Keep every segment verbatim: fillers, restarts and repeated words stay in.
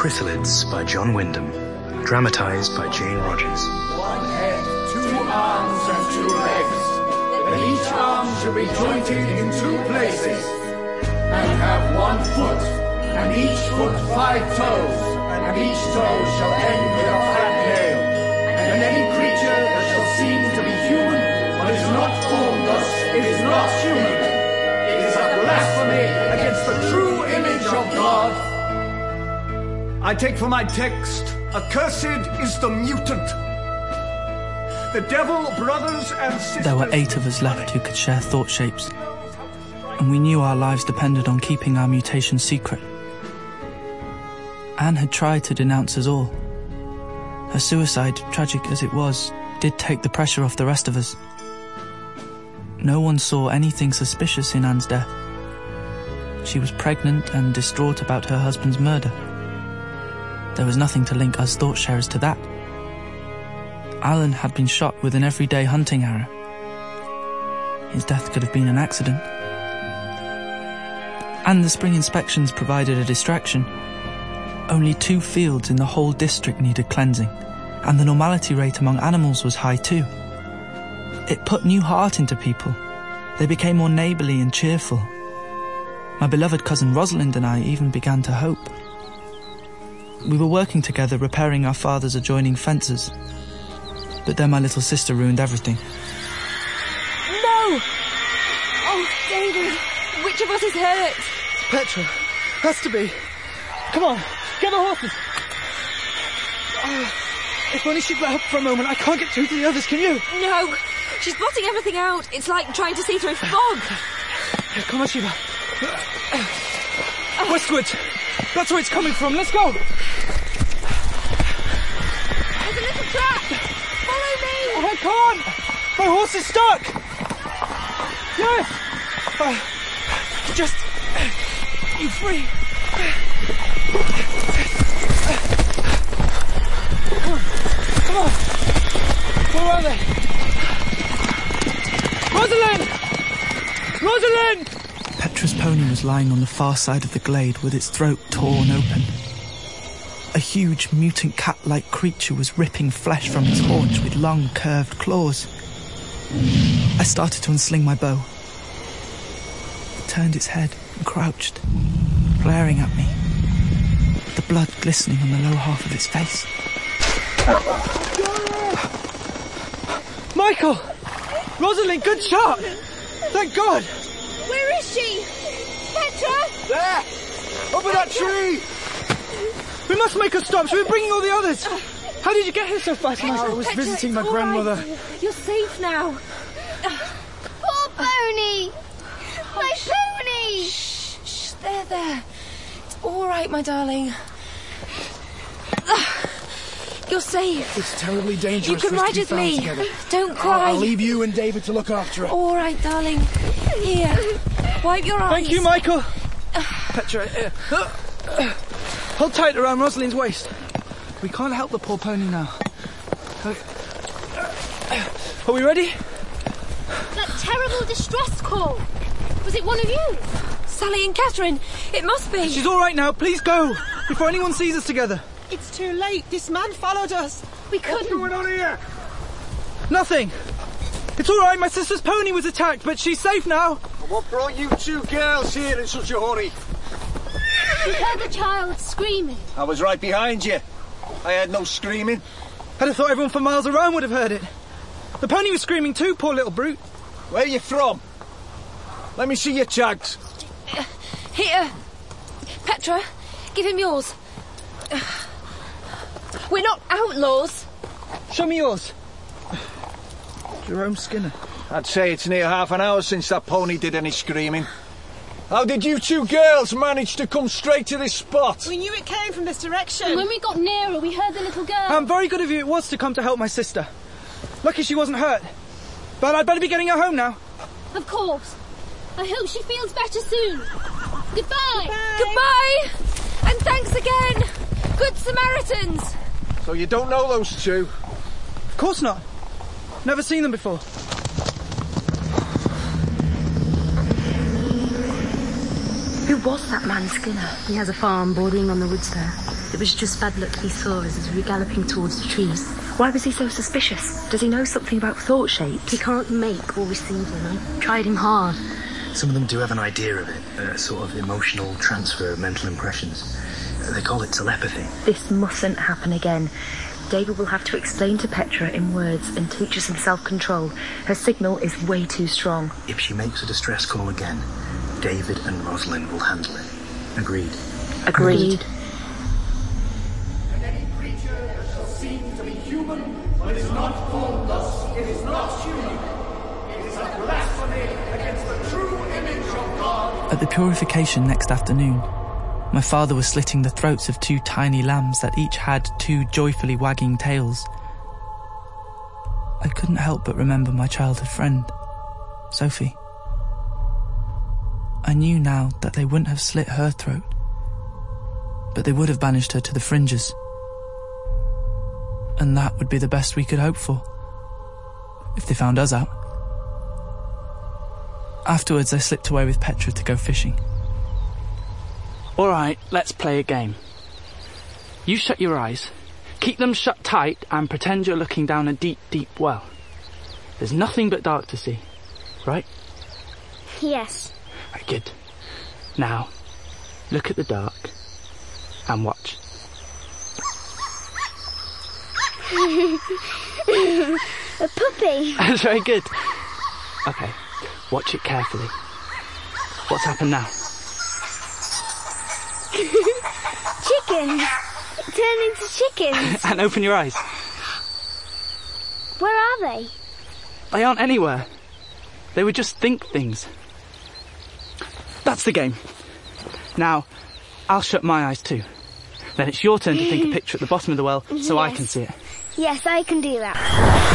Chrysalids by John Wyndham. Dramatised by Jane Rogers. One head, two arms and two legs. And each arm shall be jointed in two places. And have one foot, and each foot five toes. And each toe shall end with a flat nail. And any creature that shall seem to be human, but is not formed thus, is not human. It is a blasphemy against the true image of God. I take for my text, accursed is the mutant. The devil, brothers and sisters... There were eight of us left who could share thought shapes, and we knew our lives depended on keeping our mutation secret. Anne had tried to denounce us all. Her suicide, tragic as it was, did take the pressure off the rest of us. No one saw anything suspicious in Anne's death. She was pregnant and distraught about her husband's murder. There was nothing to link us thought sharers to that. Alan had been shot with an everyday hunting arrow. His death could have been an accident. And the spring inspections provided a distraction. Only two fields in the whole district needed cleansing, and the normality rate among animals was high too. It put new heart into people. They became more neighbourly and cheerful. My beloved cousin Rosalind and I even began to hope. We were working together repairing our father's adjoining fences. But then my little sister ruined everything. No! Oh, David, which of us is hurt? Petra. Has to be. Come on, get the horses. Oh, if only she'd let up for a moment. I can't get through to the others, can you? No, she's blotting everything out. It's like trying to see through fog. Here, come on, Shiva. Westwards. That's where it's coming from. Let's go. There's a little trap. Follow me. Oh, I can't. My horse is stuck. Yes. Uh, just... You free. Come on. Come on. Where are they? Rosalind! Rosalind! Petra's pony was lying on the far side of the glade with its throat torn open. A huge, mutant cat-like creature was ripping flesh from its haunch with long, curved claws. I started to unsling my bow. It turned its head and crouched, glaring at me, the blood glistening on the lower half of its face. Michael! Rosalind, good shot! Thank God! Where is she? Petra? There! Up in that tree! We must make her stop. She was bringing all the others. How did you get here so fast? I was Petra, visiting my all grandmother. Right. You're safe now. Poor pony! My pony! Shh, shh, there, there. It's all right, my darling. You're safe. It's terribly dangerous. You can for us ride to be with found me. together. Don't cry. I'll leave you and David to look after her. All right, darling. Here, wipe your eyes. Thank you, Michael. Petra, uh, uh, hold tight around Rosalind's waist. We can't help the poor pony now. Uh, are we ready? That terrible distress call. Was it one of you? Sally and Catherine, it must be. She's all right now. Please go before anyone sees us together. It's too late. This man followed us. We couldn't. What's going on here? Nothing. It's all right. My sister's pony was attacked, but she's safe now. What brought you two girls here in such a hurry? We heard the child screaming. I was right behind you. I heard no screaming. I'd have thought everyone for miles around would have heard it. The pony was screaming too, poor little brute. Where are you from? Let me see your tags. Uh, here. Petra, give him yours. Uh, we're not outlaws. Show me yours. Jerome Skinner. I'd say it's near half an hour since that pony did any screaming. How did you two girls manage to come straight to this spot? We knew it came from this direction. And when we got nearer, we heard the little girl. Um, very good of you it was to come to help my sister. Lucky she wasn't hurt. But I'd better be getting her home now. Of course. I hope she feels better soon. Goodbye. Bye. Goodbye. And thanks again. Good Samaritans. So you don't know those two? Of course not. Never seen them before. Who was that man Skinner? He has a farm bordering on the woods there. It was just bad luck he saw us as we were galloping towards the trees. Why was he so suspicious? Does he know something about thought shapes? He can't make or receive them. I tried him hard. Some of them do have an idea of it, a sort of emotional transfer of mental impressions. They call it telepathy. This mustn't happen again. David will have to explain to Petra in words and teach us some self-control. Her signal is way too strong. If she makes a distress call again, David and Rosalind will handle it. Agreed. Agreed. And any creature that shall seem to be human, but is not formed thus, it is not human. It is a blasphemy against the true image of God. At the purification next afternoon, my father was slitting the throats of two tiny lambs that each had two joyfully wagging tails. I couldn't help but remember my childhood friend, Sophie. I knew now that they wouldn't have slit her throat, but they would have banished her to the fringes. And that would be the best we could hope for, if they found us out. Afterwards, I slipped away with Petra to go fishing. All right, let's play a game. You shut your eyes, keep them shut tight, and pretend you're looking down a deep, deep well. There's nothing but dark to see, right? Yes. Right, good. Now, look at the dark and watch. A puppy. That's very good. Okay, watch it carefully. What's happened now? Chickens. Turn into chickens. And open your eyes. Where are they? They aren't anywhere. They would just think things. That's the game. Now, I'll shut my eyes too. Then it's your turn to think a picture at the bottom of the well so yes. I can see it. Yes, I can do that.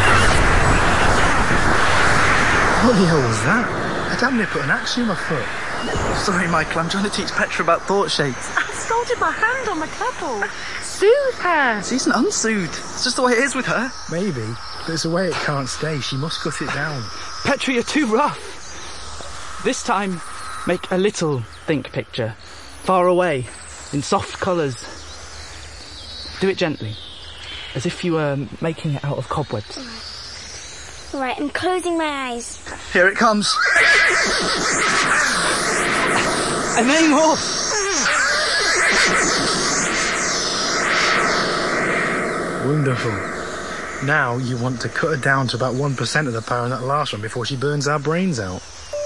What the hell was that? I damn near put an axe through my foot. Sorry, Michael, I'm trying to teach Petra about thought shapes. I scalded my hand on the kettle. Soothe her. She isn't unsoothed. It's just the way it is with her. Maybe, but it's the way it can't stay. She must cut it down. Petra, you're too rough. This time, make a little think picture. Far away, in soft colours. Do it gently, as if you were making it out of cobwebs. Right, I'm closing my eyes. Here it comes. And many more. Wonderful. Now you want to cut her down to about one percent of the power in that last one before she burns our brains out.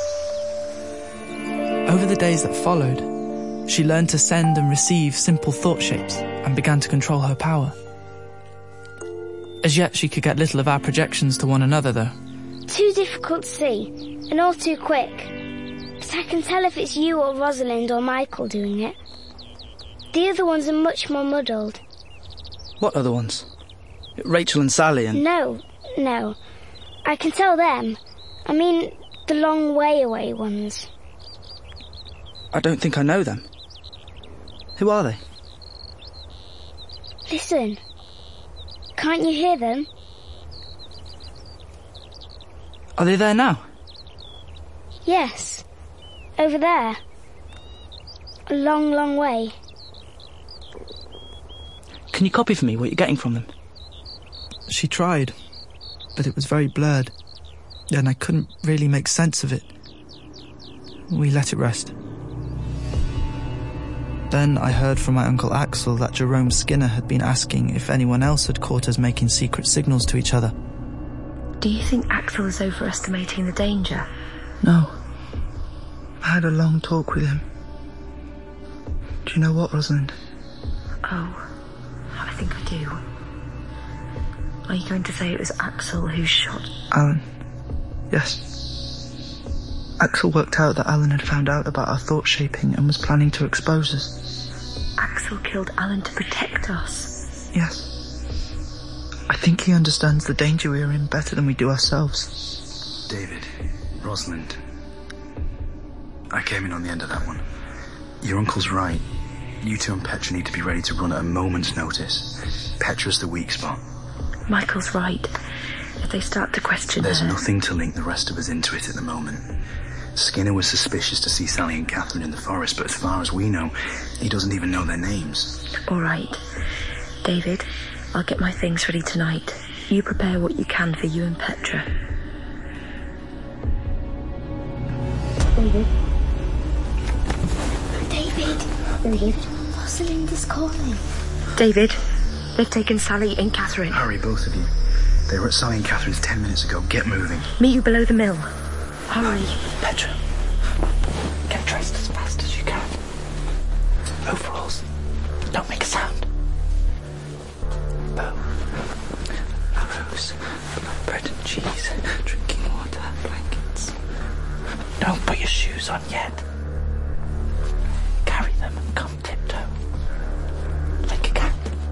Over the days that followed, she learned to send and receive simple thought shapes and began to control her power. As yet, she could get little of our projections to one another, though. Too difficult to see, and all too quick. But I can tell if it's you or Rosalind or Michael doing it. The other ones are much more muddled. What other ones? Rachel and Sally and... No, no. I can tell them. I mean, the long way away ones. I don't think I know them. Who are they? Listen. Can't you hear them? Are they there now? Yes. Over there. A long, long way. Can you copy for me what you're getting from them? She tried, but it was very blurred, and I couldn't really make sense of it. We let it rest. Then I heard from my Uncle Axel that Jerome Skinner had been asking if anyone else had caught us making secret signals to each other. Do you think Axel is overestimating the danger? No. I had a long talk with him. Do you know what, Rosalind? Oh, I think I do. Are you going to say it was Axel who shot... Alan. Yes. Axel worked out that Alan had found out about our thought shaping and was planning to expose us. Axel killed Alan to protect us? Yes. I think he understands the danger we are in better than we do ourselves. David, Rosalind. I came in on the end of that one. Your uncle's right. You two and Petra need to be ready to run at a moment's notice. Petra's the weak spot. Michael's right. If they start to question There's her... nothing to link the rest of us into it at the moment. Skinner was suspicious to see Sally and Catherine in the forest, but as far as we know, he doesn't even know their names. All right. David, I'll get my things ready tonight. You prepare what you can for you and Petra. David. David. David. Rosalind is calling. David, they've taken Sally and Catherine. Hurry, both of you. They were at Sally and Catherine's ten minutes ago. Get moving. Meet you below the mill. Hurry. Petra, get dressed as fast as you can. Overalls. Don't make a sound. Bow. Arrows. Bread and cheese. Drinking water. Blankets. Don't put your shoes on yet. Carry them and come tiptoe. Like a cat.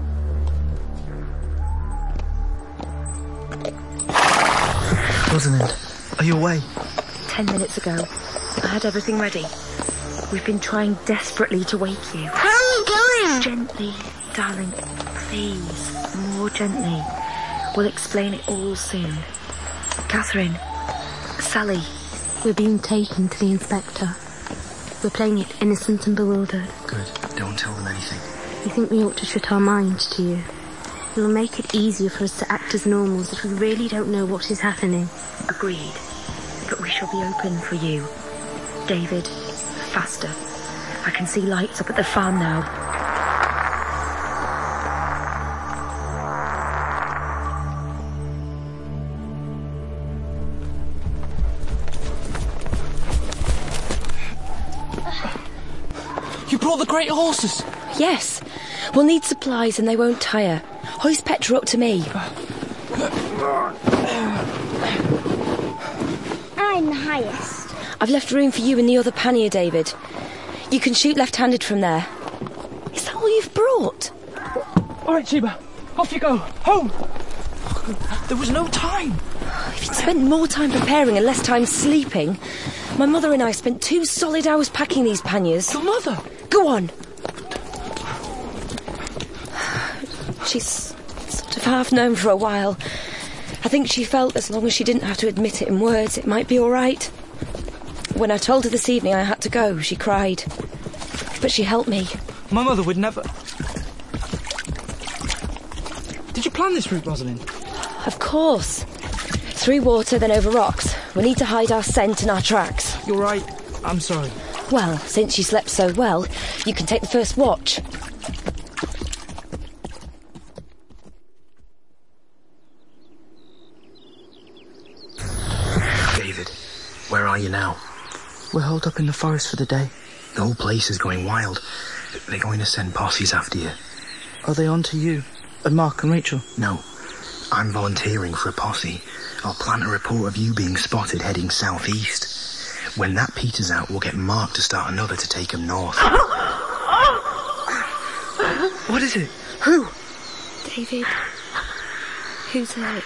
Rosalind, are you away? Ten minutes ago. I had everything ready. We've been trying desperately to wake you. Where are you going? Gently, darling. Please, more gently. We'll explain it all soon. Catherine, Sally. We're being taken to the inspector. We're playing it innocent and bewildered. Good. Don't tell them anything. You think we ought to shut our minds to you? It'll make it easier for us to act as normals if we really don't know what is happening. Agreed. But we shall be open for you. David, faster. I can see lights up at the farm now. You brought the great horses? Yes. We'll need supplies and they won't tire. Hoist Petra up to me. I'm the highest. I've left room for you in the other pannier, David. You can shoot left-handed from there. Is that all you've brought? All right, Sheba. Off you go. Home. There was no time. If you'd spent more time preparing and less time sleeping. My mother and I spent two solid hours packing these panniers. Your mother? Go on. She's sort of half known for a while. I think she felt as long as she didn't have to admit it in words, it might be all right. When I told her this evening I had to go, she cried. But she helped me. My mother would never... Did you plan this route, Rosalind? Of course. Through water, then over rocks. We need to hide our scent and our tracks. You're right. I'm sorry. Well, since you slept so well, you can take the first watch. David, where are you now? We're holed up in the forest for the day. The whole place is going wild. They're going to send posses after you. Are they on to you? And Mark and Rachel? No. I'm volunteering for a posse. I'll plant a report of you being spotted heading southeast. When that peters out, we'll get Mark to start another to take him north. What is it? Who? David. Who's hurt?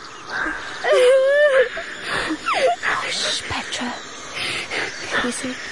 Shh, Petra. Who is it?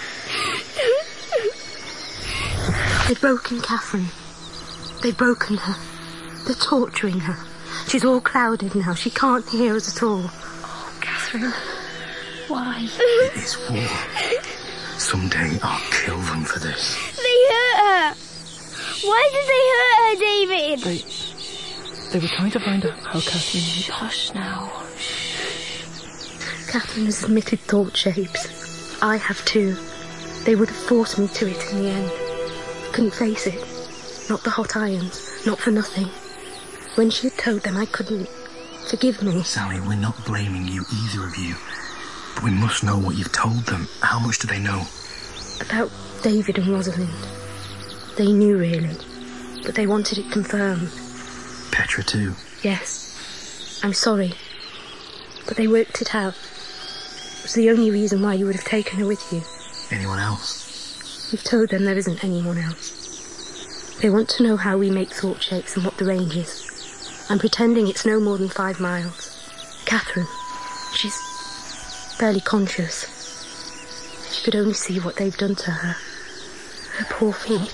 They've broken Catherine. They've broken her. They're torturing her. She's all clouded now. She can't hear us at all. Oh, Catherine. Why? It is war. Someday I'll kill them for this. They hurt her. Why did they hurt her, David? They... They were trying to find out how Catherine... Hush now. Catherine has admitted thought shapes. I have too. They would have forced me to it in the end. Couldn't face it. Not the hot irons. Not for nothing. When she had told them I couldn't. Forgive me. Sally, we're not blaming you, either of you. But we must know what you've told them. How much do they know? About David and Rosalind. They knew, really. But they wanted it confirmed. Petra, too? Yes. I'm sorry. But they worked it out. It was the only reason why you would have taken her with you. Anyone else? We've told them there isn't anyone else. They want to know how we make thought shapes and what the range is. I'm pretending it's no more than five miles. Catherine, she's barely conscious. She could only see what they've done to her. Her poor feet.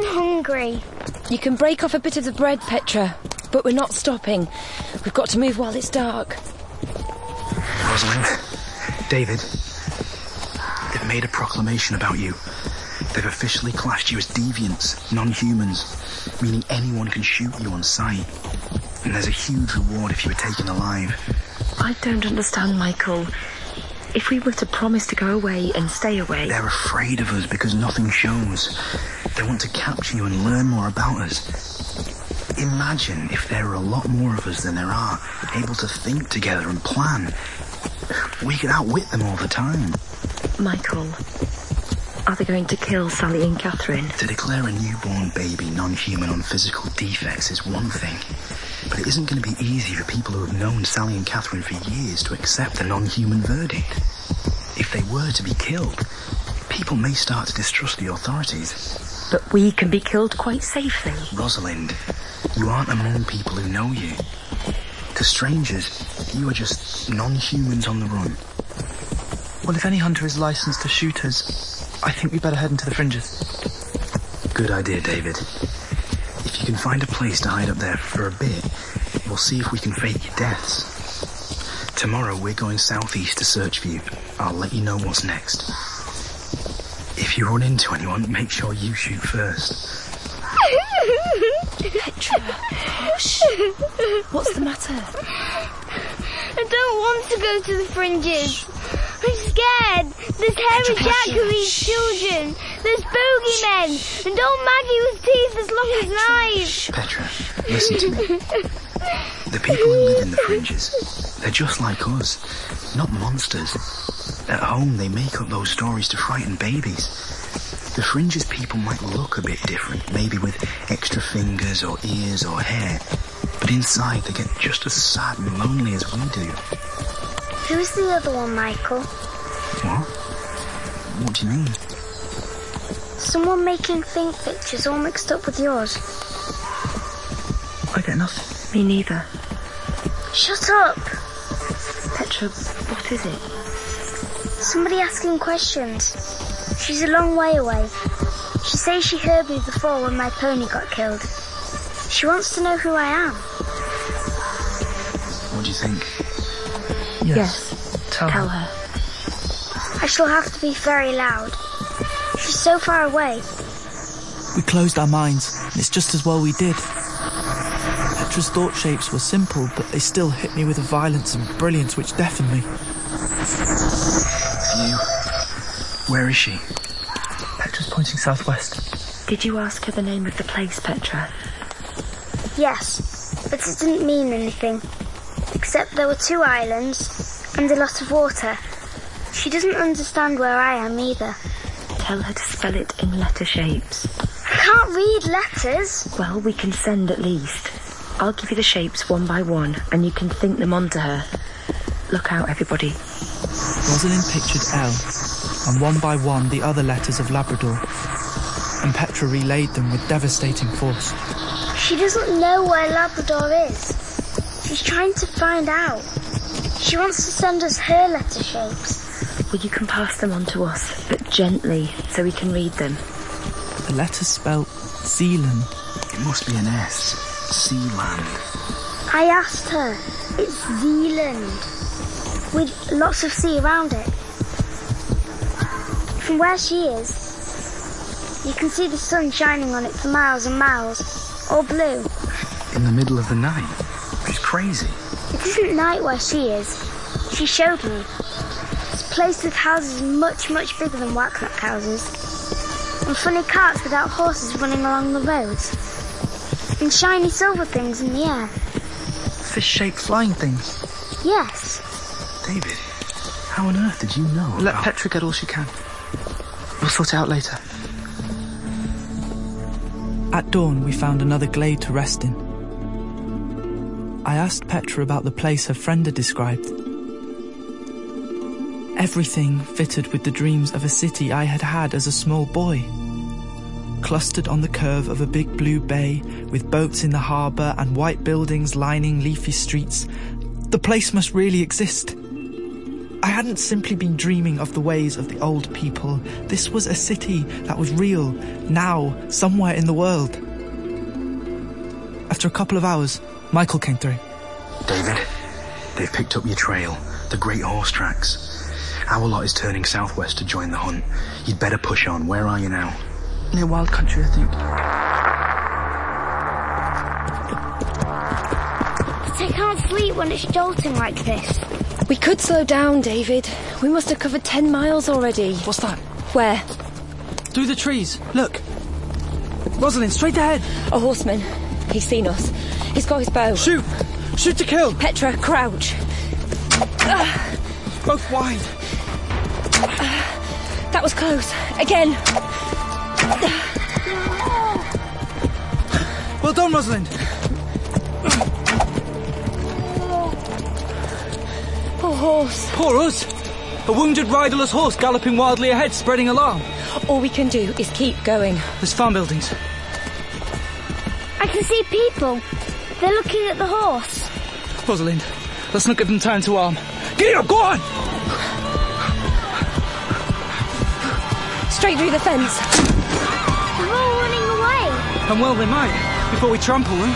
I'm hungry. You can break off a bit of the bread, Petra, but we're not stopping. We've got to move while it's dark. Rosalind, David, they've made a proclamation about you. They've officially classed you as deviants, non-humans, meaning anyone can shoot you on sight. And there's a huge reward if you were taken alive. I don't understand, Michael. If we were to promise to go away and stay away... They're afraid of us because nothing shows. They want to capture you and learn more about us. Imagine if there were a lot more of us than there are, able to think together and plan. We could outwit them all the time. Michael, are they going to kill Sally and Catherine? To declare a newborn baby non-human on physical defects is one thing. But it isn't going to be easy for people who have known Sally and Catherine for years to accept the non-human verdict. If they were to be killed, people may start to distrust the authorities. But we can be killed quite safely. Rosalind, you aren't among people who know you. To strangers, you are just non-humans on the run. Well, if any hunter is licensed to shoot us, I think we better head into the fringes. Good idea, David. If you can find a place to hide up there for a bit, we'll see if we can fake your deaths. Tomorrow we're going southeast to search for you. I'll let you know what's next. If you run into anyone, make sure you shoot first. Petra, hush. What's the matter? I don't want to go to the fringes. I'm scared. There's Hairy Jack who eats children. There's bogeymen. And old Maggie with teeth as long as knives. Petra, listen to me. The people who live in the fringes, they're just like us. Not monsters. At home, they make up those stories to frighten babies. The fringes people might look a bit different, maybe with extra fingers or ears or hair. But inside, they get just as sad and lonely as we do. Who's the other one, Michael? What? What do you mean? Someone making think pictures all mixed up with yours. I get nothing. Me neither. Shut up! Petra, what is it? Somebody asking questions. She's a long way away. She says she heard me before when my pony got killed. She wants to know who I am. What do you think? Yes. yes. Tell, Tell her. her. I shall have to be very loud. She's so far away. We closed our minds, and it's just as well we did. Petra's thought shapes were simple, but they still hit me with a violence and brilliance which deafened me. You... Where is she? Petra's pointing southwest. Did you ask her the name of the place, Petra? Yes, but it didn't mean anything. Except there were two islands and a lot of water. She doesn't understand where I am either. Tell her to spell it in letter shapes. I can't read letters. Well, we can send at least. I'll give you the shapes one by one, and you can think them onto her. Look out, everybody. Rosalind pictured L, and one by one the other letters of Labrador, and Petra relayed them with devastating force. She doesn't know where Labrador is. She's trying to find out. She wants to send us her letter shapes. Well, you can pass them on to us, but gently, so we can read them. The letters spelt Zealand. It must be an S. Sealand. I asked her. It's Zealand. With lots of sea around it. From where she is, you can see the sun shining on it for miles and miles. All blue. In the middle of the night. It's crazy. It isn't night where she is. She showed me. It's a place with houses much, much bigger than Wacknock houses. And funny carts without horses running along the roads. And shiny silver things in the air. Fish-shaped flying things? Yes. David, how on earth did you know? Let about... Petra get all she can. We'll sort it out later. At dawn, we found another glade to rest in. I asked Petra about the place her friend had described. Everything fitted with the dreams of a city I had had as a small boy. Clustered on the curve of a big blue bay, with boats in the harbour and white buildings lining leafy streets, the place must really exist. I hadn't simply been dreaming of the ways of the old people. This was a city that was real, now, somewhere in the world. After a couple of hours, Michael came through. David, they've picked up your trail, the Great Horse Tracks. Our lot is turning southwest to join the hunt. You'd better push on. Where are you now? Near Wild Country, I think. But I can't sleep when it's jolting like this. We could slow down, David. We must have covered ten miles already. What's that? Where? Through the trees. Look. Rosalind, straight ahead. A horseman. He's seen us. He's got his bow. Shoot! Shoot to kill! Petra, crouch. Uh, Both wide. Uh, that was close. Again. Well done, Rosalind. Poor horse. Poor us. A wounded riderless horse galloping wildly ahead, spreading alarm. All we can do is keep going. There's farm buildings. I can see people. They're looking at the horse. Rosalind, let's not give them time to arm. Get up, go on! Straight through the fence. They're all running away. And well they might, before we trample them.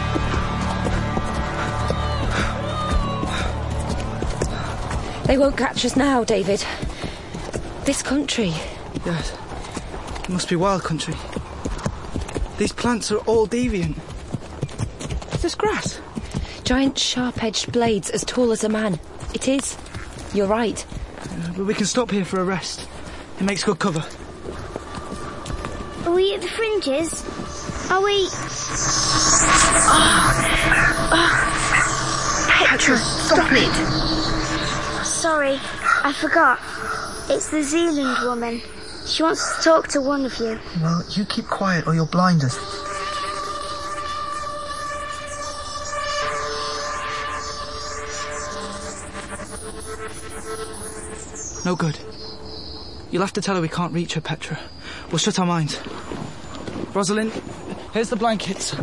They won't catch us now, David. This country. Yes. It must be wild country. These plants are all deviant. Is this grass? Giant sharp-edged blades as tall as a man. It is. You're right. Uh, but we can stop here for a rest. It makes good cover. Are we at the fringes? Are we... Petra, stop it! Sorry, I forgot. It's the Zealand woman. She wants to talk to one of you. Well, you keep quiet or you'll blind us. No good. You'll have to tell her we can't reach her, Petra. We'll shut our minds. Rosalind, here's the blankets.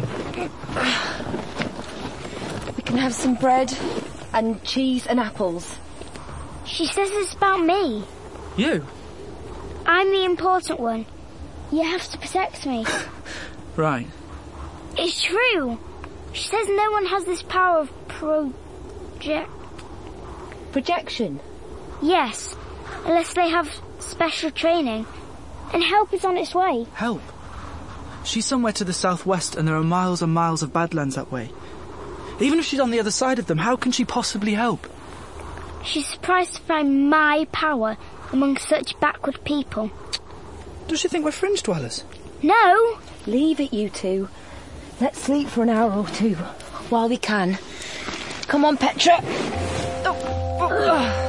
We can have some bread and cheese and apples. She says it's about me. You? I'm the important one. You have to protect me. Right. It's true. She says no one has this power of project... Projection? Yes, unless they have special training. And help is on its way. Help? She's somewhere to the southwest and there are miles and miles of badlands that way. Even if she's on the other side of them, how can she possibly help? She's surprised to find my power among such backward people. Does she think we're fringe dwellers? No! Leave it, you two. Let's sleep for an hour or two, while we can. Come on, Petra. Oh. Oh.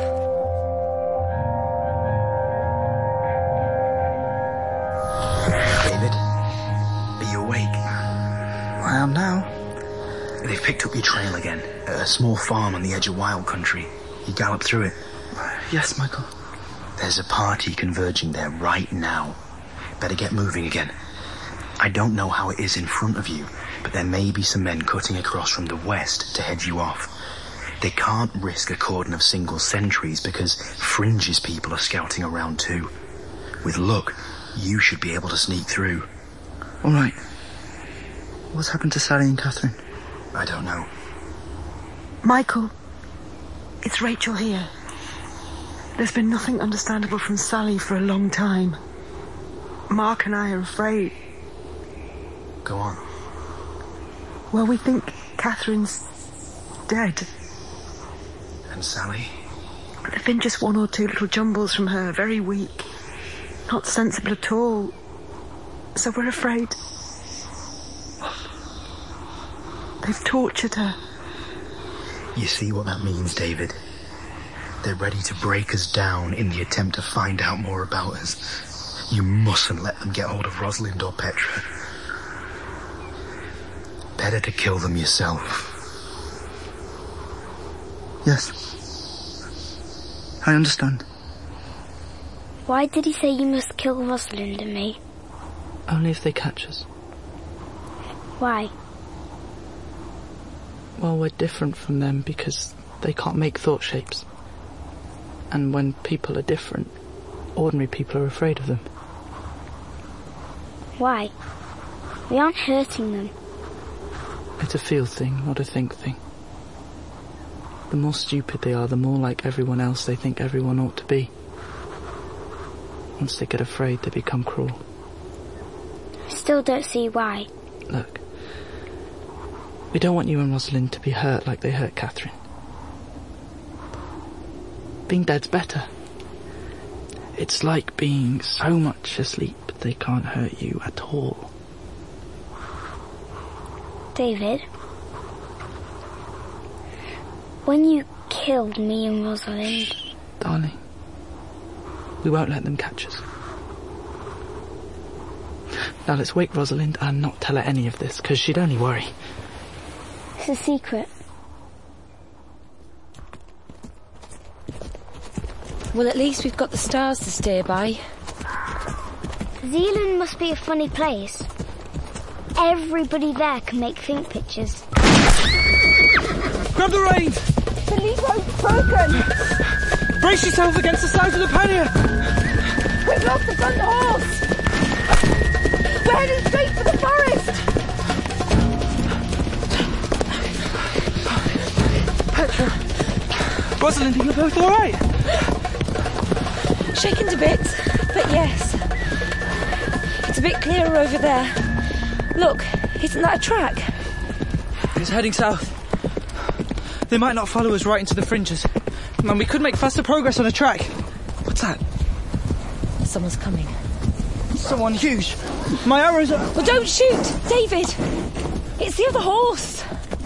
David, are you awake? I am now. They've picked up your trail again, at a small farm on the edge of wild country. You galloped through it. Yes, Michael. There's a party converging there right now. Better get moving again. I don't know how it is in front of you, but there may be some men cutting across from the west to head you off. They can't risk a cordon of single sentries because Fringe's people are scouting around too. With luck, you should be able to sneak through. All right. What's happened to Sally and Catherine? I don't know. Michael, it's Rachel here. There's been nothing understandable from Sally for a long time. Mark and I are afraid. Go on. Well, we think Catherine's dead. And Sally? There've been just one or two little jumbles from her, very weak. Not sensible at all. So we're afraid. They've tortured her. You see what that means, David? They're ready to break us down in the attempt to find out more about us. You mustn't let them get hold of Rosalind or Petra. Better to kill them yourself. Yes. I understand. Why did he say you must kill Rosalind and me? Only if they catch us. Why? Well, we're different from them because they can't make thought shapes. And when people are different, ordinary people are afraid of them. Why? We aren't hurting them. It's a feel thing, not a think thing. The more stupid they are, the more like everyone else they think everyone ought to be. Once they get afraid, they become cruel. I still don't see why. Look, we don't want you and Rosalind to be hurt like they hurt Catherine. Being dead's better. It's like being so much asleep they can't hurt you at all. David, when you killed me and Rosalind... Darling, we won't let them catch us. Now let's wake Rosalind and not tell her any of this, because she'd only worry. It's a secret. Well, at least we've got the stars to steer by. Zealand must be a funny place. Everybody there can make think pictures. Grab the reins! The lead rope's broken! Brace yourself against the sides of the pannier! We've lost the front horse! We're heading straight for the forest! Petra! Rosalind, are you both alright? Shaken to bits, but yes. It's a bit clearer over there. Look, isn't that a track? It's heading south. They might not follow us right into the fringes. Man, we could make faster progress on the track. What's that? Someone's coming. Someone huge. My arrows are... Well, don't shoot, David. It's the other horse.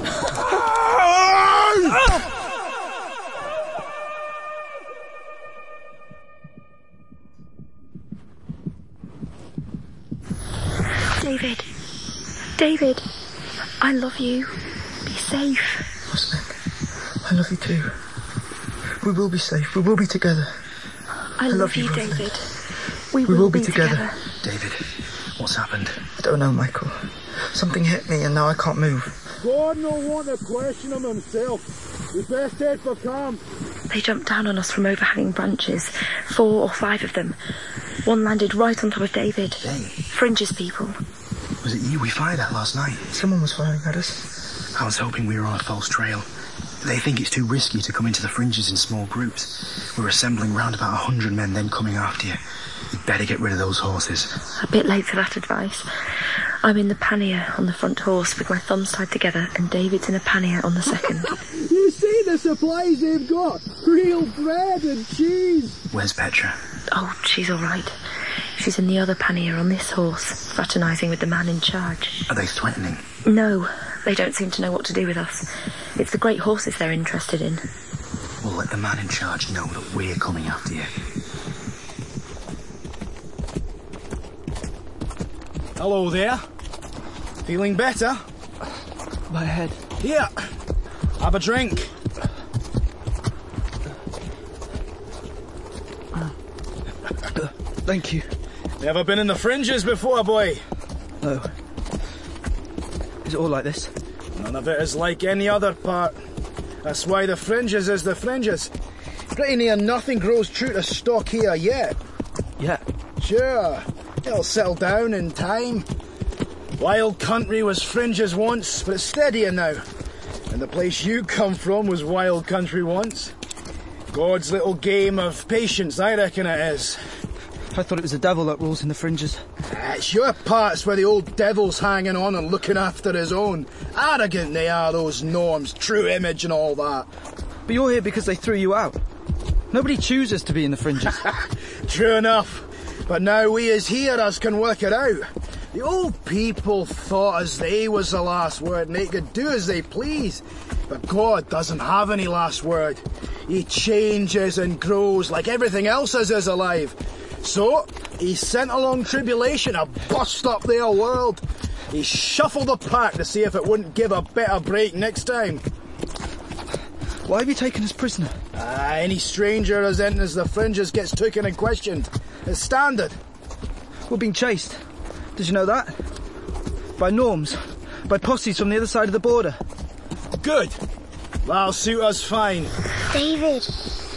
David. David. I love you. Be safe. Rosalind, I love you too. We will be safe. We will be together. I, I love, love you, Rosalind. David. We, we will, will be, be together. together. David, what's happened? I don't know, Michael. Something hit me and now I can't move. God no want to question him himself. We best head for camp. They jumped down on us from overhanging branches. Four or five of them. One landed right on top of David. Hey. Fringes people. Was it you we fired at last night? Someone was firing at us. I was hoping we were on a false trail. They think it's too risky to come into the fringes in small groups. We're assembling round about a hundred men, then coming after you. You'd better get rid of those horses. A bit late for that advice. I'm in the pannier on the front horse with my thumbs tied together, and David's in a pannier on the second. You see the supplies they've got? Real bread and cheese. Where's Petra? Oh, she's all right. She's in the other pannier on this horse, fraternising with the man in charge. Are they threatening? No, they don't seem to know what to do with us. It's the great horses they're interested in. We'll let the man in charge know that we're coming after you. Hello there. Feeling better? My head. Here, have a drink. Thank you. Never been in the fringes before, boy? No. Is it all like this? None of it is like any other part. That's why the fringes is the fringes. Pretty near nothing grows true to stock here yet. Yeah. Sure. It'll settle down in time. Wild country was fringes once, but it's steadier now. And the place you come from was wild country once. God's little game of patience, I reckon it is. I thought it was the devil that rules in the fringes. It's your parts where the old devil's hanging on and looking after his own. Arrogant they are, those norms, true image and all that. But you're here because they threw you out. Nobody chooses to be in the fringes. True enough. But now we as here as can work it out. The old people thought as they was the last word and they could do as they please. But God doesn't have any last word. He changes and grows like everything else as is alive. So, he sent along tribulation to bust up their world. He shuffled the pack to see if it wouldn't give a better break next time. Why have you taken us prisoner? Ah, any stranger as enters the fringes gets taken and questioned. It's standard. We're being chased. Did you know that? By norms. By posses from the other side of the border. Good. That'll suit us fine. David,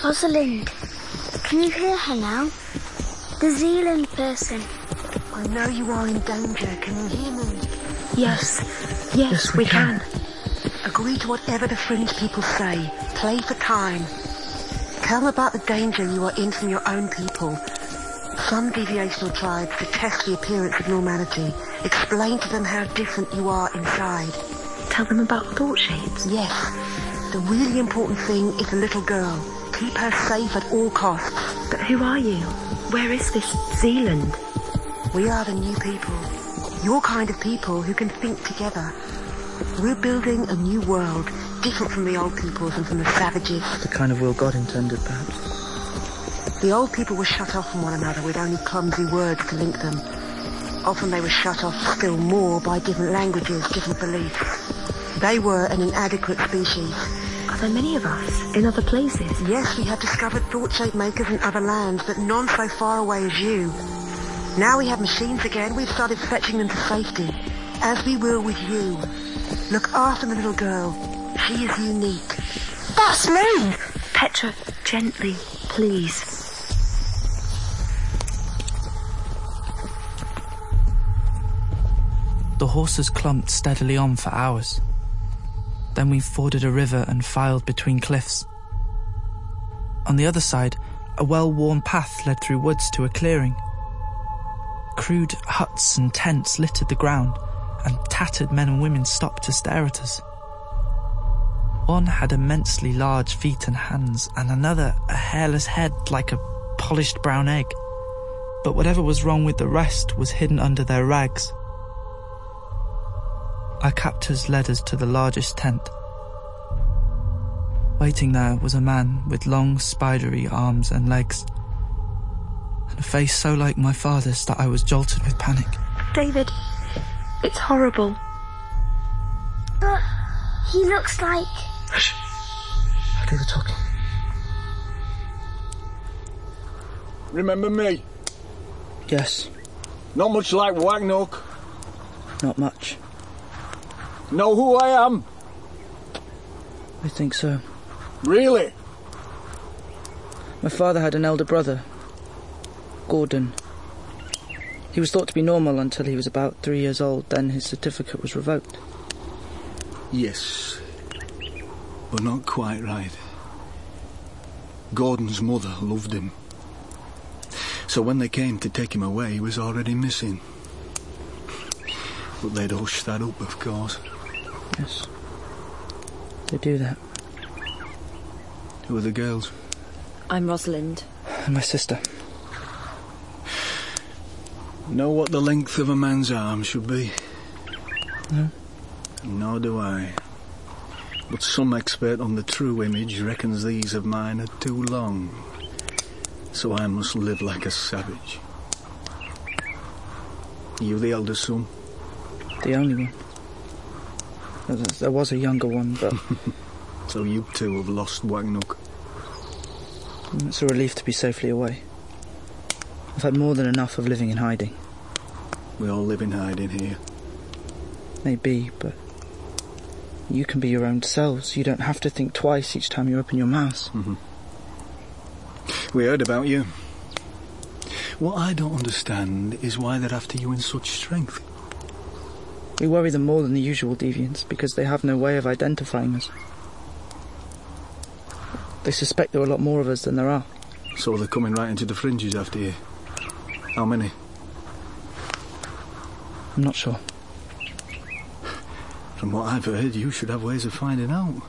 Rosalind, can you hear her now? The Zealand person. I know you are in danger. Can you hear me? Yes. Yes, yes we, we can. can. Agree to whatever the fringe people say. Play for time. Tell them about the danger you are in from your own people. Some deviational tribes to test the appearance of normality. Explain to them how different you are inside. Tell them about thought shapes? Yes. The really important thing is the little girl. Keep her safe at all costs. But who are you? Where is this Zealand? We are the new people. Your kind of people who can think together. We're building a new world, different from the old peoples and from the savages. The kind of world God intended, perhaps. The old people were shut off from one another with only clumsy words to link them. Often they were shut off still more by different languages, different beliefs. They were an inadequate species. Are there many of us in other places? Yes, we have discovered thought-shape makers in other lands, but none so far away as you. Now we have machines again, we've started fetching them to safety. As we will with you. Look after the little girl. She is unique. That's me! Petra, gently, please. The horses clumped steadily on for hours. Then we forded a river and filed between cliffs. On the other side, a well-worn path led through woods to a clearing. Crude huts and tents littered the ground, and tattered men and women stopped to stare at us. One had immensely large feet and hands, and another a hairless head like a polished brown egg. But whatever was wrong with the rest was hidden under their rags. Our captors led us to the largest tent. Waiting there was a man with long, spidery arms and legs, and a face so like my father's that I was jolted with panic. David, it's horrible. But he looks like... Hush. They were talking. Remember me? Yes. Not much like Wagnok. Not much. Know who I am? I think so. Really? My father had an elder brother, Gordon. He was thought to be normal until he was about three years old, then his certificate was revoked. Yes, but not quite right. Gordon's mother loved him. So when they came to take him away, he was already missing. But they'd hush that up, of course. Yes, they do that. Who are the girls? I'm Rosalind. And my sister. Know what the length of a man's arm should be? No. Nor do I. But some expert on the true image reckons these of mine are too long. So I must live like a savage. You the eldest son? The only one. There was a younger one, but... So you two have lost Wagnok. It's a relief to be safely away. I've had more than enough of living in hiding. We all live in hiding here. Maybe, but... You can be your own selves. You don't have to think twice each time you open your mouth. Mm-hmm. We heard about you. What I don't understand is why they're after you in such strength. We worry them more than the usual deviants because they have no way of identifying us. They suspect there are a lot more of us than there are. So they're coming right into the fringes after you? How many? I'm not sure. From what I've heard, you should have ways of finding out.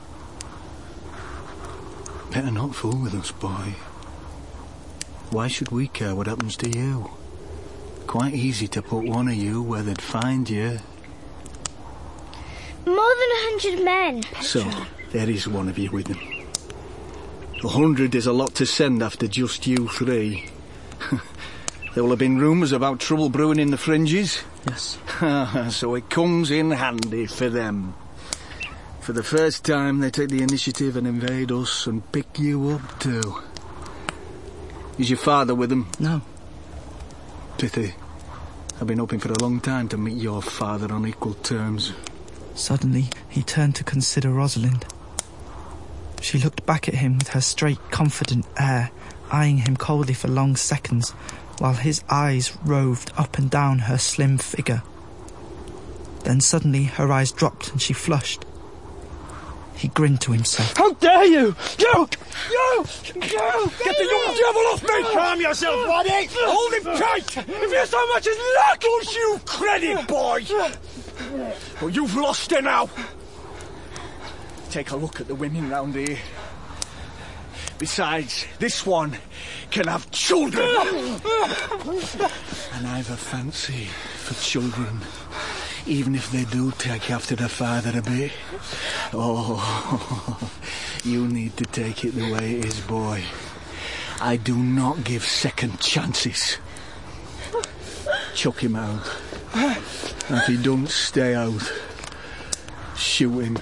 Better not fool with us, boy. Why should we care what happens to you? Quite easy to put one of you where they'd find you. More than a hundred men. So, there is one of you with them. A hundred is a lot to send after just you three. There will have been rumours about trouble brewing in the fringes. Yes. So it comes in handy for them. For the first time, they take the initiative and invade us and pick you up too. Is your father with them? No. Pity. I've been hoping for a long time to meet your father on equal terms. Suddenly, he turned to consider Rosalind. She looked back at him with her straight, confident air, eyeing him coldly for long seconds, while his eyes roved up and down her slim figure. Then suddenly her eyes dropped and she flushed. He grinned to himself. How dare you! You! You! You! Get the young devil off me! Calm yourself, buddy! Hold him tight! If you so much as luck! Don't you credit, boy! Well, you've lost it now! Take a look at the women round here. Besides, this one can have children! And I've a fancy for children. Even if they do take after their father a bit. Oh, you need to take it the way it is, boy. I do not give second chances. Chuck him out. And if he don't stay out, shoot him.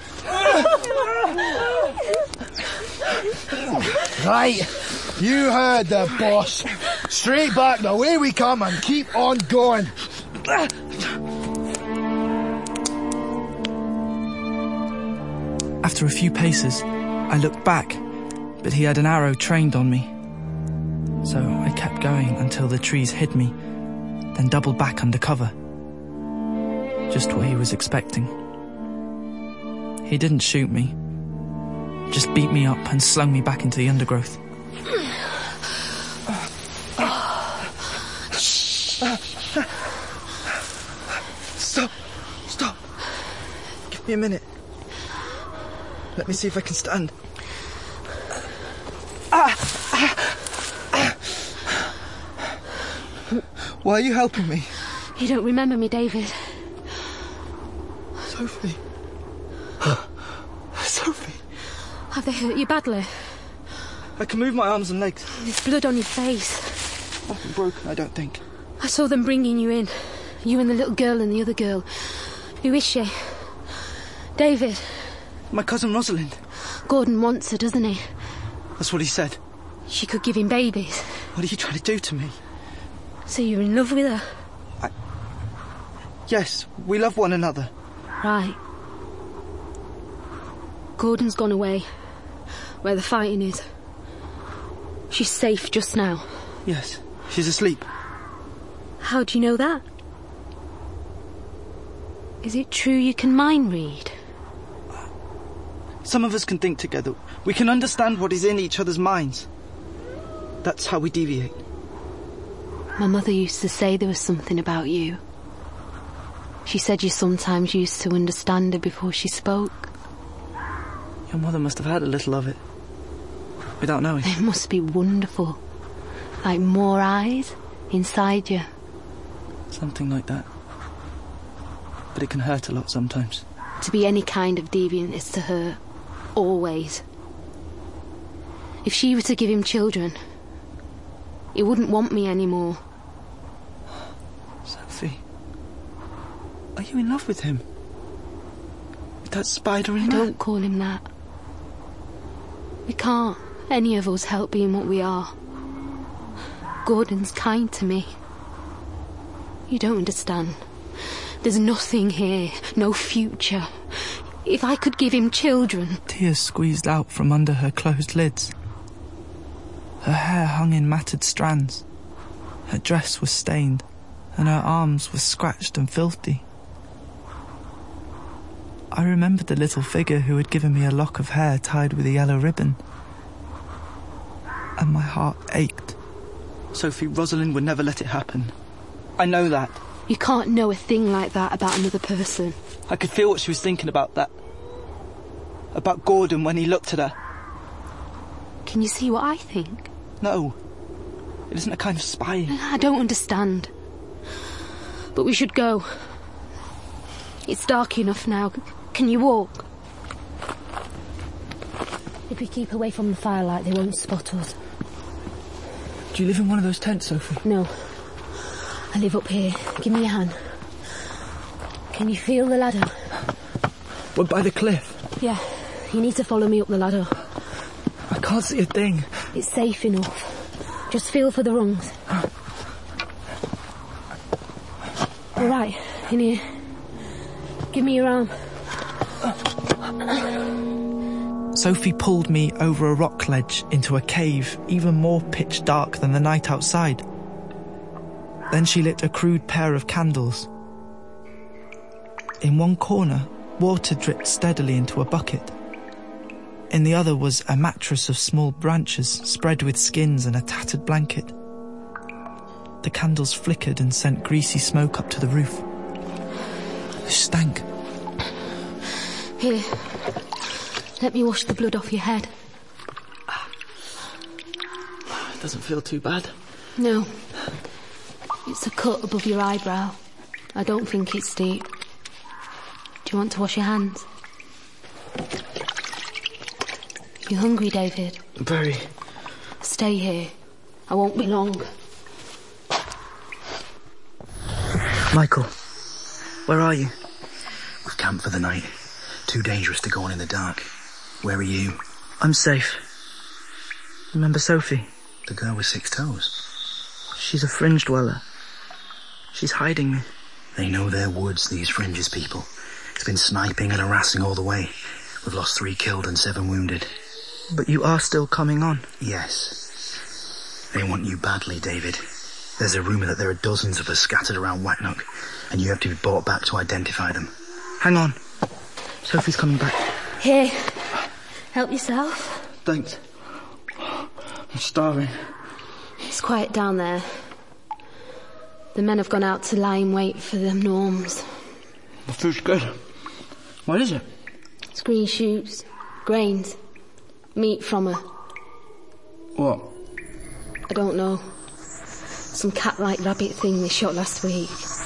Right, you heard the boss. Straight back the way we come and keep on going. After a few paces, I looked back, but he had an arrow trained on me. So I kept going until the trees hid me, then doubled back under cover. Just what he was expecting. He didn't shoot me, just beat me up and slung me back into the undergrowth. Stop! Stop! Give me a minute. Let me see if I can stand. Ah! Ah! Ah! Why are you helping me? You don't remember me, David. Sophie. Sophie. Have they hurt you badly? I can move my arms and legs. There's blood on your face. Nothing broken, I don't think. I saw them bringing you in. You and the little girl and the other girl. Who is she? David. My cousin Rosalind. Gordon wants her, doesn't he? That's what he said. She could give him babies. What are you trying to do to me? So you're in love with her? I... Yes, we love one another. Right. Gordon's gone away, where the fighting is. She's safe just now. Yes, she's asleep. How do you know that? Is it true you can mind read? Some of us can think together. We can understand what is in each other's minds. That's how we deviate. My mother used to say there was something about you. She said you sometimes used to understand her before she spoke. Your mother must have had a little of it. Without knowing. It must be wonderful. Like more eyes inside you. Something like that. But it can hurt a lot sometimes. To be any kind of deviant is to hurt. Always. If she were to give him children, he wouldn't want me anymore. Sophie, are you in love with him? With that spider in there? Don't call him that. We can't, any of us, help being what we are. Gordon's kind to me. You don't understand. There's nothing here, no future. If I could give him children... Tears squeezed out from under her closed lids. Her hair hung in matted strands. Her dress was stained, and her arms were scratched and filthy. I remembered the little figure who had given me a lock of hair tied with a yellow ribbon. And my heart ached. Sophie, Rosalind would never let it happen. I know that. You can't know a thing like that about another person. I could feel what she was thinking about that. About Gordon when he looked at her. Can you see what I think? No. It isn't a kind of spying. I don't understand. But we should go. It's dark enough now. Can you walk? If we keep away from the firelight, they won't spot us. Do you live in one of those tents, Sophie? No. I live up here. Give me a hand. Can you feel the ladder? We're by the cliff. Yeah. You need to follow me up the ladder. I can't see a thing. It's safe enough. Just feel for the rungs. All right. In here. Give me your arm. Sophie pulled me over a rock ledge into a cave even more pitch dark than the night outside. Then she lit a crude pair of candles. In one corner, water dripped steadily into a bucket. In the other was a mattress of small branches spread with skins and a tattered blanket. The candles flickered and sent greasy smoke up to the roof. It stank. Here, let me wash the blood off your head. It doesn't feel too bad. No. It's a cut above your eyebrow. I don't think it's deep. Do you want to wash your hands? You hungry, David? Very. Stay here. I won't be long. Michael, where are you? We've camped for the night. Too dangerous to go on in the dark. Where are you? I'm safe. Remember Sophie? The girl with six toes. She's a fringe dweller. She's hiding me. They know their woods, these fringes people. It's been sniping and harassing all the way. We've lost three killed and seven wounded. But you are still coming on? Yes. They want you badly, David. There's a rumour that there are dozens of us scattered around Wacknock, and you have to be brought back to identify them. Hang on. Sophie's coming back. Here. Help yourself. Thanks. I'm starving. It's quiet down there. The men have gone out to lie in wait for the Norms. The food's good. What is it? It's green shoots, grains, meat from her. What? I don't know. Some cat-like rabbit thing they shot last week.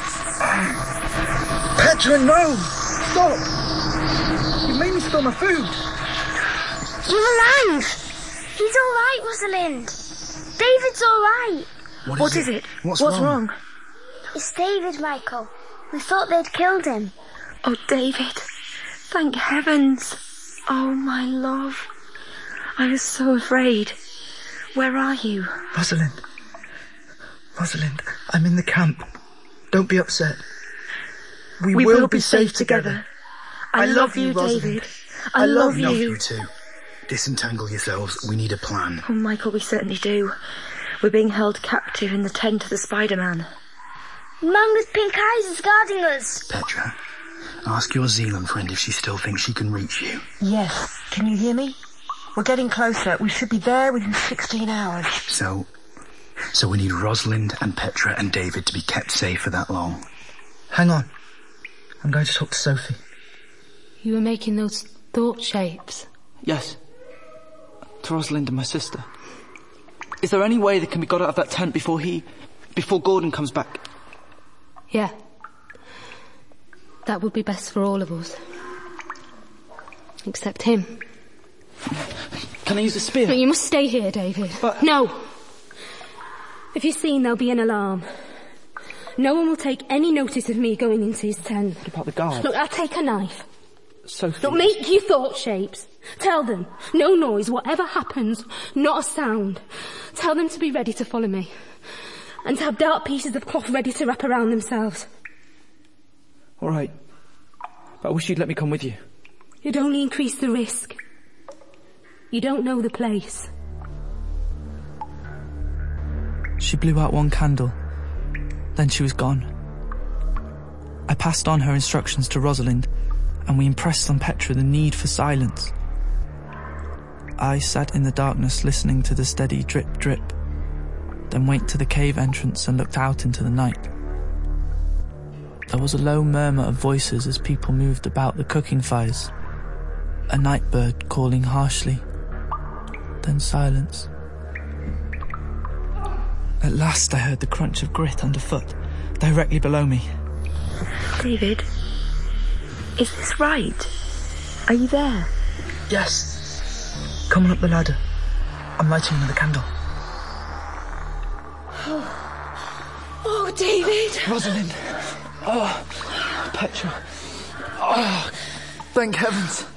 Petra, no! Stop! You made me spill my food. You're alive! He's all right, Rosalind. David's all right. What is, what it? is it? What's, What's wrong? wrong? It's David, Michael. We thought they'd killed him. Oh, David. Thank heavens. Oh, my love. I was so afraid. Where are you? Rosalind. Rosalind, I'm in the camp. Don't be upset. We, we will, will be, be safe, safe together. together. I, I love, love you, Rosalind. David. I, I love, love Enough, you. you two. Disentangle yourselves. We need a plan. Oh, Michael, we certainly do. We're being held captive in the tent of the Spider-Man. The man with pink eyes is guarding us. Petra, ask your Zealand friend if she still thinks she can reach you. Yes. Can you hear me? We're getting closer. We should be there within sixteen hours. So, so we need Rosalind and Petra and David to be kept safe for that long. Hang on. I'm going to talk to Sophie. You were making those thought shapes? Yes. To Rosalind and my sister. Is there any way they can be got out of that tent before he... before Gordon comes back? Yeah. That would be best for all of us. Except him. Can I use a spear? But you must stay here, David. But... No! If you're seen, there'll be an alarm. No one will take any notice of me going into his tent. What about the guard? Look, I'll take a knife. Sophie... Don't make you thought shapes. Tell them, no noise, whatever happens, not a sound. Tell them to be ready to follow me. And to have dark pieces of cloth ready to wrap around themselves. All right. But I wish you'd let me come with you. You'd only increase the risk. You don't know the place. She blew out one candle. Then she was gone. I passed on her instructions to Rosalind, and we impressed on Petra the need for silence. I sat in the darkness listening to the steady drip drip, then went to the cave entrance and looked out into the night. There was a low murmur of voices as people moved about the cooking fires. A night bird calling harshly. Then silence. At last I heard the crunch of grit underfoot, directly below me. David, is this right? Are you there? Yes. Come on up the ladder. I'm lighting another candle. Oh, oh David! Rosalind. Oh, Petra. Oh, thank heavens.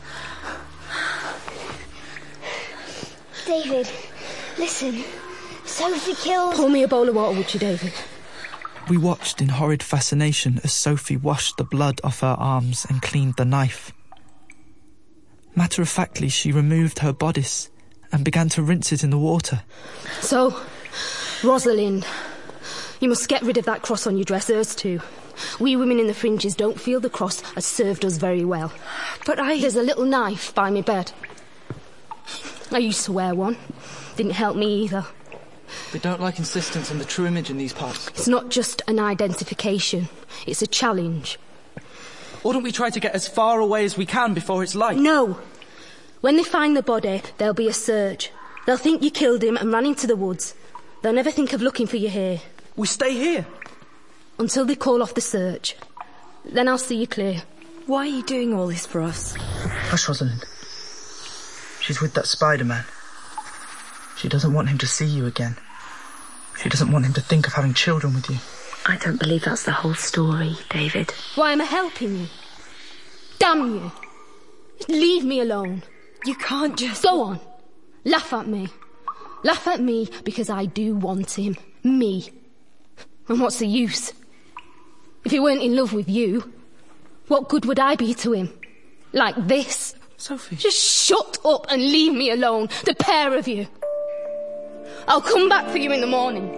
David, listen. Sophie killed... Pour me a bowl of water, would you, David? We watched in horrid fascination as Sophie washed the blood off her arms and cleaned the knife. Matter-of-factly, she removed her bodice and began to rinse it in the water. So, Rosalind, you must get rid of that cross on your dress, hers too. We women in the fringes don't feel the cross has served us very well. But I... There's a little knife by my bed. I used to wear one. Didn't help me either. They don't like insistence on the true image in these parts. It's not just an identification. It's a challenge. Oughtn't we try to get as far away as we can before it's light? No. When they find the body, there'll be a search. They'll think you killed him and ran into the woods. They'll never think of looking for you here. We stay here? Until they call off the search. Then I'll see you clear. Why are you doing all this for us? Hush, Rosalind. She's with that Spider-Man. She doesn't want him to see you again. She doesn't want him to think of having children with you. I don't believe that's the whole story, David. Why am I helping you? Damn you. Leave me alone. You can't just... Go on. Laugh at me. Laugh at me because I do want him. Me. And what's the use? If he weren't in love with you, what good would I be to him? Like this? Sophie. Just shut up and leave me alone, the pair of you. I'll come back for you in the morning.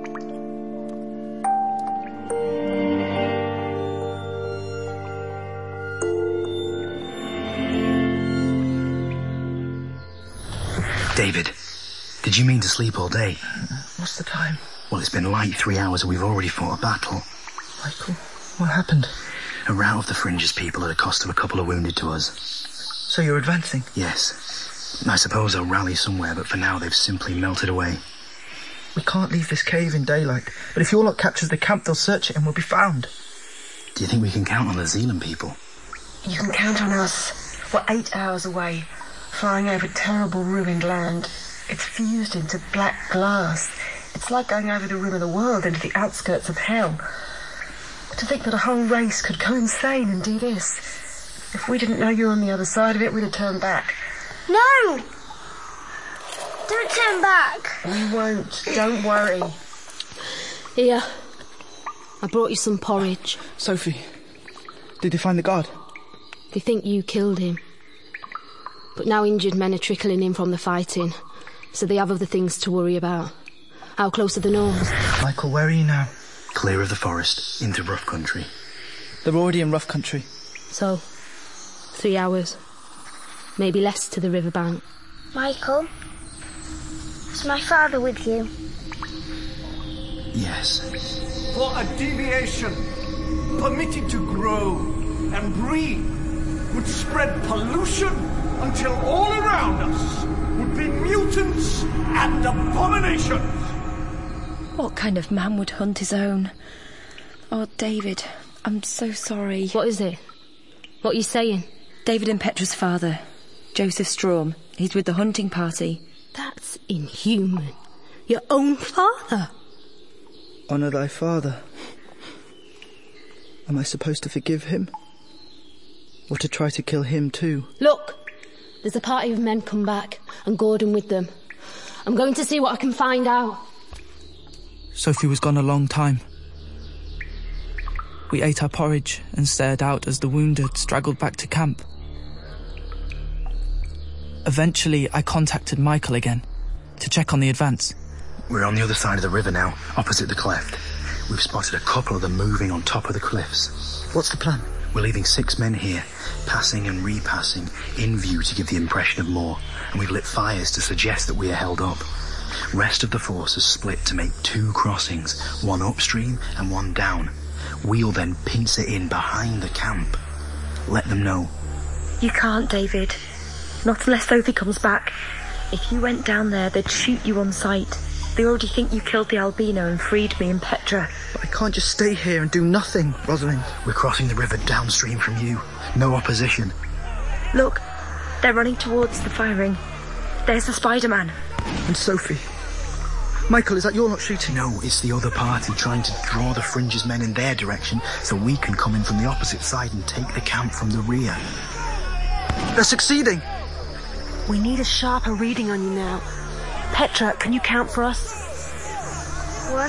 David, did you mean to sleep all day? What's the time? Well, it's been like three hours and we've already fought a battle. Michael, what happened? A rout of the Fringes people at a cost of a couple of wounded to us. So you're advancing? Yes. I suppose they'll rally somewhere, but for now they've simply melted away. We can't leave this cave in daylight, but if your lot captures the camp, they'll search it and we'll be found. Do you think we can count on the Zealand people? You can count on us. We're eight hours away, flying over terrible ruined land. It's fused into black glass. It's like going over the rim of the world into the outskirts of hell. To think that a whole race could go insane and do this. If we didn't know you were on the other side of it, we'd have turned back. No! Don't turn back. We won't. Don't worry. Here. I brought you some porridge. Sophie, did you find the guard? They think you killed him. But now injured men are trickling in from the fighting, so they have other things to worry about. How close are the Norns? Michael, where are you now? Clear of the forest, into rough country. They're already in rough country. So, three hours. Maybe less to the riverbank. Michael, is my father with you? Yes. For a deviation permitted to grow and breathe would spread pollution until all around us would be mutants and abominations. What kind of man would hunt his own? Oh, David, I'm so sorry. What is it? What are you saying? David and Petra's father, Joseph Strom. He's with the hunting party. That's inhuman. Your own father. Honour thy father. Am I supposed to forgive him? Or to try to kill him too? Look, there's a party of men come back, and Gordon with them. I'm going to see what I can find out. Sophie was gone a long time. We ate our porridge and stared out as the wounded straggled back to camp. Eventually, I contacted Michael again to check on the advance. We're on the other side of the river now, opposite the cleft. We've spotted a couple of them moving on top of the cliffs. What's the plan? We're leaving six men here, passing and repassing, in view to give the impression of more, and we've lit fires to suggest that we are held up. Rest of the force is split to make two crossings, one upstream and one down. We'll then pincer in behind the camp. Let them know. You can't, David. Not unless Sophie comes back. If you went down there, they'd shoot you on sight. They already think you killed the albino and freed me and Petra. But I can't just stay here and do nothing, Rosalind. We're crossing the river downstream from you. No opposition. Look, they're running towards the firing. There's the Spider-Man. And Sophie. Michael, is that you're not shooting? No, it's the other party trying to draw the Fringes men in their direction so we can come in from the opposite side and take the camp from the rear. They're succeeding. We need a sharper reading on you now. Petra, can you count for us? One,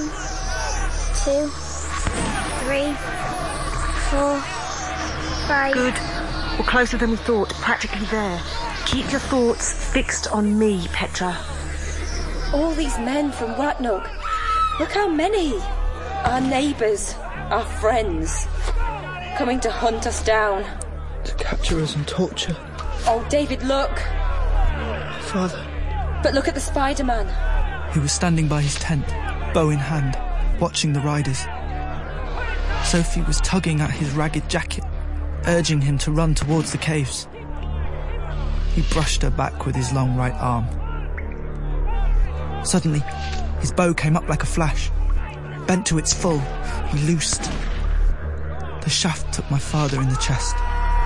two, three, four, five. Good. We're closer than we thought, practically there. Keep your thoughts fixed on me, Petra. All these men from Watnug. Look how many. Our neighbours, our friends, coming to hunt us down. To capture us and torture. Oh, David, look. Father. But look at the Spider-Man. He was standing by his tent, bow in hand, watching the riders. Sophie was tugging at his ragged jacket, urging him to run towards the caves. He brushed her back with his long right arm. Suddenly, his bow came up like a flash. Bent to its full, he loosed. The shaft took my father in the chest.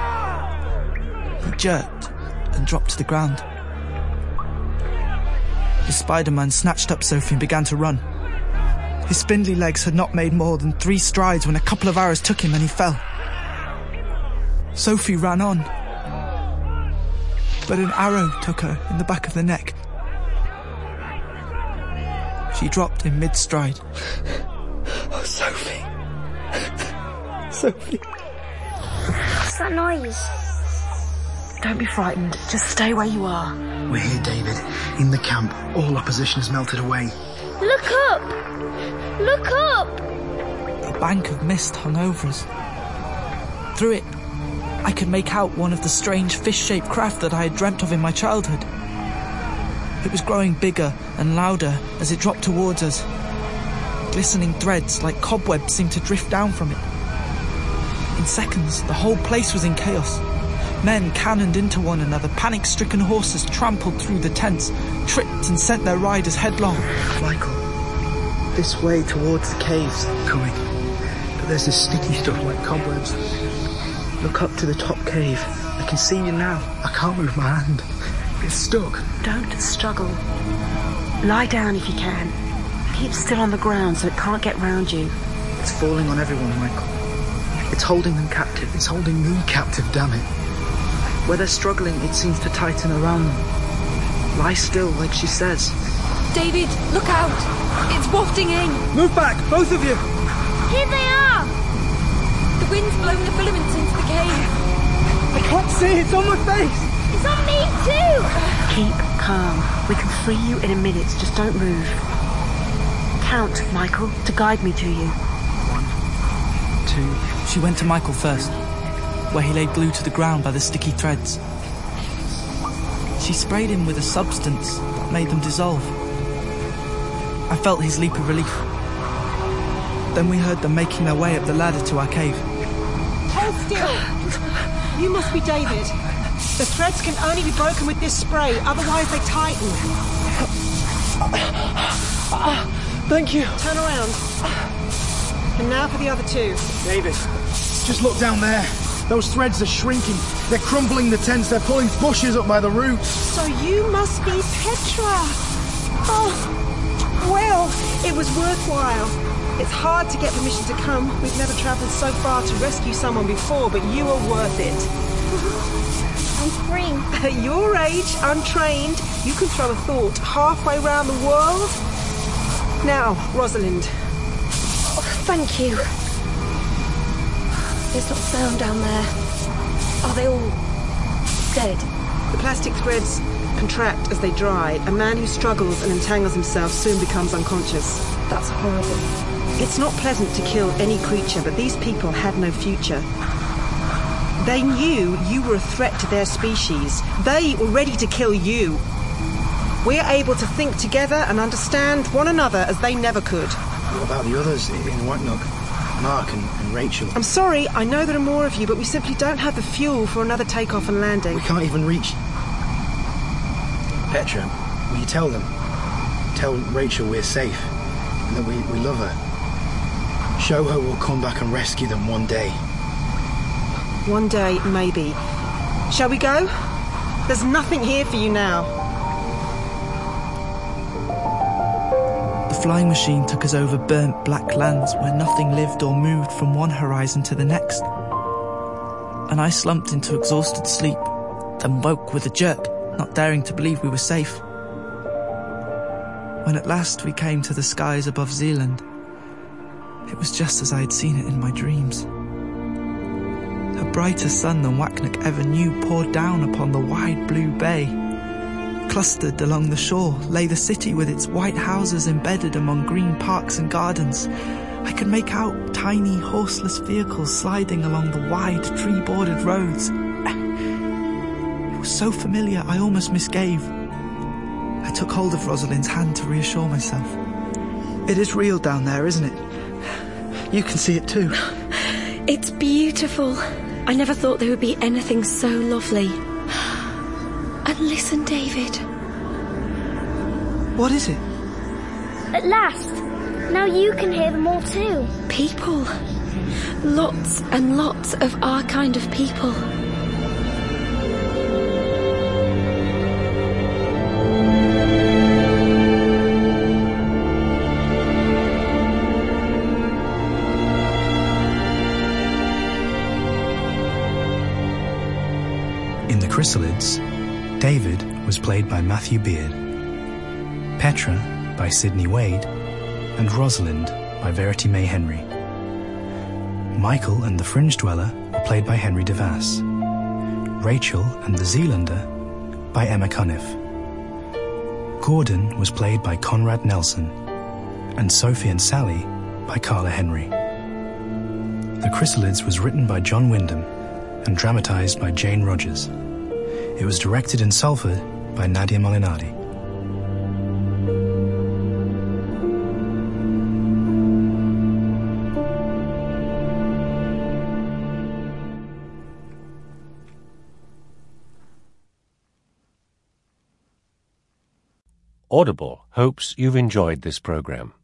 He jerked and dropped to the ground. The Spider-Man snatched up Sophie and began to run. His spindly legs had not made more than three strides when a couple of arrows took him and he fell. Sophie ran on, but an arrow took her in the back of the neck. She dropped in mid-stride. Oh, Sophie. Sophie. What's that noise? Don't be frightened. Just stay where you are. We're here, David. In the camp. All opposition has melted away. Look up! Look up! A bank of mist hung over us. Through it, I could make out one of the strange fish-shaped craft that I had dreamt of in my childhood. It was growing bigger and louder as it dropped towards us. Glistening threads like cobwebs seemed to drift down from it. In seconds, the whole place was in chaos. Men cannoned into one another, panic-stricken horses trampled through the tents, tripped and sent their riders headlong. Michael, this way towards the caves. Coming. But there's this sticky stuff like cobwebs. Look up to the top cave. I can see you now. I can't move my hand. It's stuck. Don't struggle. Lie down if you can. Keep still on the ground so it can't get round you. It's falling on everyone, Michael. It's holding them captive. It's holding me captive, damn it. Where they're struggling, it seems to tighten around them. Lie still, like she says. David, look out! It's wafting in! Move back, both of you! Here they are! The wind's blowing the filaments into the cave. I can't see, it's on my face! It's on me too! Keep calm. We can free you in a minute, just don't move. Count, Michael, to guide me to you. One, two... She went to Michael first, where he lay glued to the ground by the sticky threads. She sprayed him with a substance that made them dissolve. I felt his leap of relief. Then we heard them making their way up the ladder to our cave. Hold still! You must be David. The threads can only be broken with this spray, otherwise they tighten. Thank you. Turn around. And now for the other two. David, just look down there. Those threads are shrinking. They're crumbling the tents. They're pulling bushes up by the roots. So you must be Petra. Oh, well, it was worthwhile. It's hard to get permission to come. We've never travelled so far to rescue someone before, but you are worth it. I'm free. At your age, untrained, you can throw a thought halfway round the world. Now, Rosalind. Oh, thank you. There's not sound down there. Are they all dead? The plastic threads contract as they dry. A man who struggles and entangles himself soon becomes unconscious. That's horrible. It's not pleasant to kill any creature, but these people had no future. They knew you were a threat to their species. They were ready to kill you. We're able to think together and understand one another as they never could. What about the others in Watnug? Mark and, and Rachel? I'm sorry, I know there are more of you, but we simply don't have the fuel for another takeoff and landing. We can't even reach... Petra, will you tell them? Tell Rachel we're safe and that we, we love her. Show her we'll come back and rescue them one day. One day, maybe. Shall we go? There's nothing here for you now. The flying machine took us over burnt black lands where nothing lived or moved from one horizon to the next. And I slumped into exhausted sleep, then woke with a jerk, not daring to believe we were safe. When at last we came to the skies above Zealand, it was just as I had seen it in my dreams. A brighter sun than Wacknock ever knew poured down upon the wide blue bay. Clustered along the shore lay the city with its white houses embedded among green parks and gardens. I could make out tiny horseless vehicles sliding along the wide tree-bordered roads. It was so familiar I almost misgave. I took hold of Rosalind's hand to reassure myself. It is real down there, isn't it? You can see it too. It's beautiful. I never thought there would be anything so lovely. And listen, David. What is it? At last. Now you can hear them all too. People. Lots and lots of our kind of people. In The Chrysalids, David was played by Matthew Beard, Petra by Sidney Wade, and Rosalind by Verity May Henry. Michael and the Fringe Dweller were played by Henry DeVass, Rachel and the Zealander by Emma Cunniff. Gordon was played by Conrad Nelson, and Sophie and Sally by Carla Henry. The Chrysalids was written by John Wyndham and dramatised by Jane Rogers. It was directed in Salford by Nadia Molinardi. Audible hopes you've enjoyed this program.